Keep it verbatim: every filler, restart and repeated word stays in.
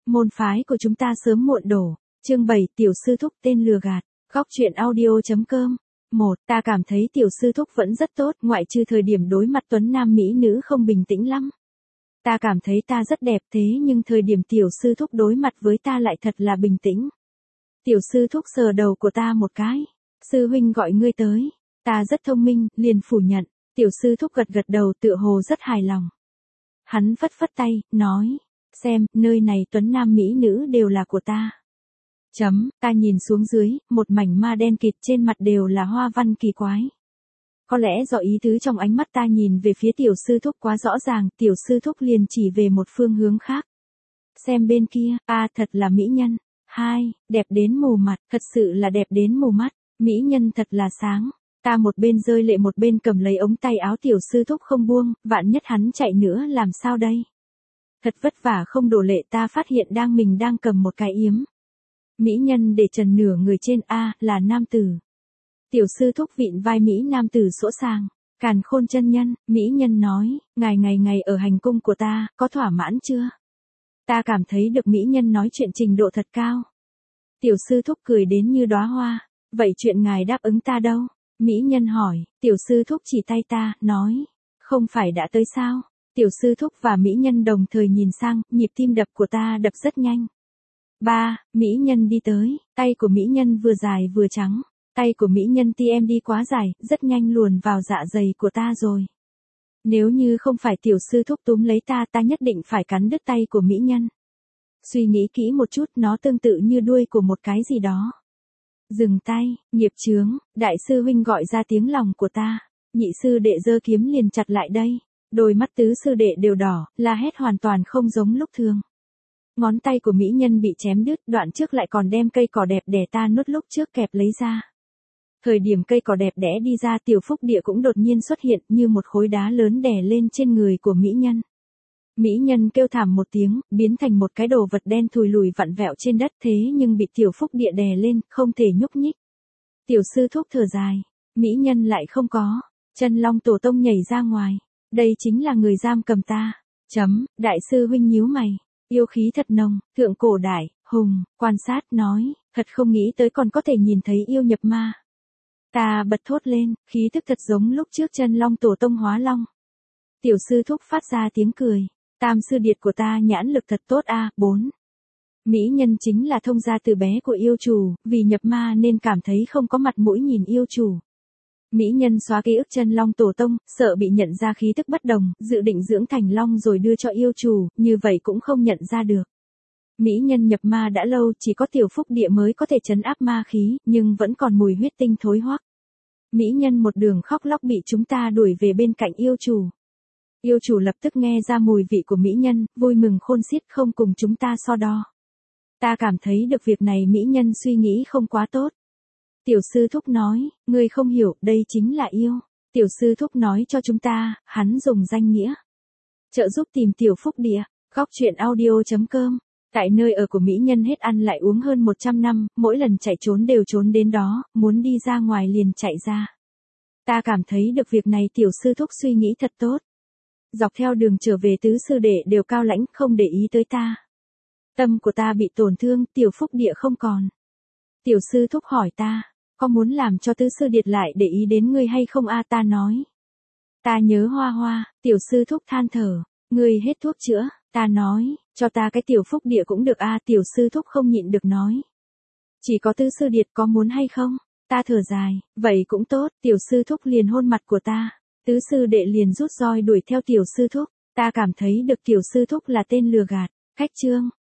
Môn phái của chúng ta sớm muộn đổ. Chương bảy, tiểu sư thúc tên lừa gạt. Góc truyện audio.com. một. Ta cảm thấy tiểu sư thúc vẫn rất tốt, ngoại trừ thời điểm đối mặt tuấn nam mỹ nữ không bình tĩnh lắm. Ta cảm thấy ta rất đẹp thế nhưng thời điểm tiểu sư thúc đối mặt với ta lại thật là bình tĩnh. Tiểu sư thúc sờ đầu của ta một cái. Sư huynh gọi ngươi tới. Ta rất thông minh, liền phủ nhận. Tiểu sư thúc gật gật đầu tựa hồ rất hài lòng. Hắn phất phất tay, nói. Xem, nơi này tuấn nam mỹ nữ đều là của ta. Chấm, ta nhìn xuống dưới, một mảnh ma đen kịt trên mặt đều là hoa văn kỳ quái. Có lẽ do ý tứ trong ánh mắt ta nhìn về phía tiểu sư thúc quá rõ ràng, tiểu sư thúc liền chỉ về một phương hướng khác. Xem bên kia, a thật là mỹ nhân. Hai, đẹp đến mù mặt, thật sự là đẹp đến mù mắt, mỹ nhân thật là sáng. Ta một bên rơi lệ một bên cầm lấy ống tay áo tiểu sư thúc không buông, vạn nhất hắn chạy nữa làm sao đây? Thật vất vả không đổ lệ ta phát hiện đang mình đang cầm một cái yếm. Mỹ nhân để trần nửa người trên A là nam tử. Tiểu sư thúc vịn vai Mỹ nam tử sỗ sàng. Càn Khôn chân nhân, Mỹ nhân nói, ngài ngày ngày ở hành cung của ta, có thỏa mãn chưa? Ta cảm thấy được Mỹ nhân nói chuyện trình độ thật cao. Tiểu sư thúc cười đến như đóa hoa, vậy chuyện ngài đáp ứng ta đâu? Mỹ nhân hỏi, tiểu sư thúc chỉ tay ta, nói, không phải đã tới sao? Tiểu sư thúc và Mỹ nhân đồng thời nhìn sang, nhịp tim đập của ta đập rất nhanh. Ba, Mỹ nhân đi tới, tay của Mỹ nhân vừa dài vừa trắng. Tay của Mỹ nhân ti em đi quá dài, rất nhanh luồn vào dạ dày của ta rồi. Nếu như không phải tiểu sư thúc túm lấy ta, ta nhất định phải cắn đứt tay của Mỹ nhân. Suy nghĩ kỹ một chút, nó tương tự như đuôi của một cái gì đó. Dừng tay, nghiệp chướng, đại sư huynh gọi ra tiếng lòng của ta. Nhị sư đệ giơ kiếm liền chặt lại đây. Đôi mắt tứ sư đệ đều đỏ, la hét hoàn toàn không giống lúc thường. Ngón tay của Mỹ nhân bị chém đứt, đoạn trước lại còn đem cây cỏ đẹp đẽ ta nuốt lúc trước kẹp lấy ra. Thời điểm cây cỏ đẹp đẽ đi ra, tiểu phúc địa cũng đột nhiên xuất hiện như một khối đá lớn đè lên trên người của Mỹ nhân. Mỹ nhân kêu thảm một tiếng, biến thành một cái đồ vật đen thùi lùi vặn vẹo trên đất thế nhưng bị tiểu phúc địa đè lên, không thể nhúc nhích. Tiểu sư thúc thở dài, Mỹ nhân lại không có, chân long tổ tông nhảy ra ngoài, đây chính là người giam cầm ta. Chấm, đại sư huynh nhíu mày, yêu khí thật nồng, thượng cổ đại, hùng, quan sát nói, thật không nghĩ tới còn có thể nhìn thấy yêu nhập ma. Ta bật thốt lên, khí tức thật giống lúc trước chân long tổ tông hóa long. Tiểu sư thúc phát ra tiếng cười, tam sư điệt của ta nhãn lực thật tốt a. Bốn. Mỹ nhân chính là thông gia từ bé của yêu chủ, vì nhập ma nên cảm thấy không có mặt mũi nhìn yêu chủ. Mỹ nhân xóa ký ức chân long tổ tông, sợ bị nhận ra khí tức bất đồng, dự định dưỡng thành long rồi đưa cho yêu chủ, như vậy cũng không nhận ra được. Mỹ nhân nhập ma đã lâu, chỉ có tiểu phúc địa mới có thể trấn áp ma khí, nhưng vẫn còn mùi huyết tinh thối hoắc. Mỹ nhân một đường khóc lóc bị chúng ta đuổi về bên cạnh yêu chủ. Yêu chủ lập tức nghe ra mùi vị của mỹ nhân, vui mừng khôn xiết không cùng chúng ta so đo. Ta cảm thấy được việc này mỹ nhân suy nghĩ không quá tốt. Tiểu sư thúc nói, ngươi không hiểu, đây chính là yêu. Tiểu sư thúc nói cho chúng ta, hắn dùng danh nghĩa trợ giúp tìm tiểu phúc địa. Góc truyện audio.com. Tại nơi ở của mỹ nhân hết ăn lại uống hơn một trăm năm, mỗi lần chạy trốn đều trốn đến đó, muốn đi ra ngoài liền chạy ra. Ta cảm thấy được việc này tiểu sư thúc suy nghĩ thật tốt. Dọc theo đường trở về tứ sư đệ đều cao lãnh, không để ý tới ta. Tâm của ta bị tổn thương, tiểu phúc địa không còn. Tiểu sư thúc hỏi ta, có muốn làm cho tứ sư điệt lại để ý đến ngươi hay không a? Ta nói. Ta nhớ hoa hoa, tiểu sư thúc than thở, ngươi hết thuốc chữa, ta nói, cho ta cái tiểu phúc địa cũng được a. Tiểu sư thúc không nhịn được nói. Chỉ có tứ sư điệt có muốn hay không? Ta thở dài, vậy cũng tốt, tiểu sư thúc liền hôn mặt của ta. Tứ sư đệ liền rút roi đuổi theo tiểu sư thúc, ta cảm thấy được tiểu sư thúc là tên lừa gạt. Khách chương.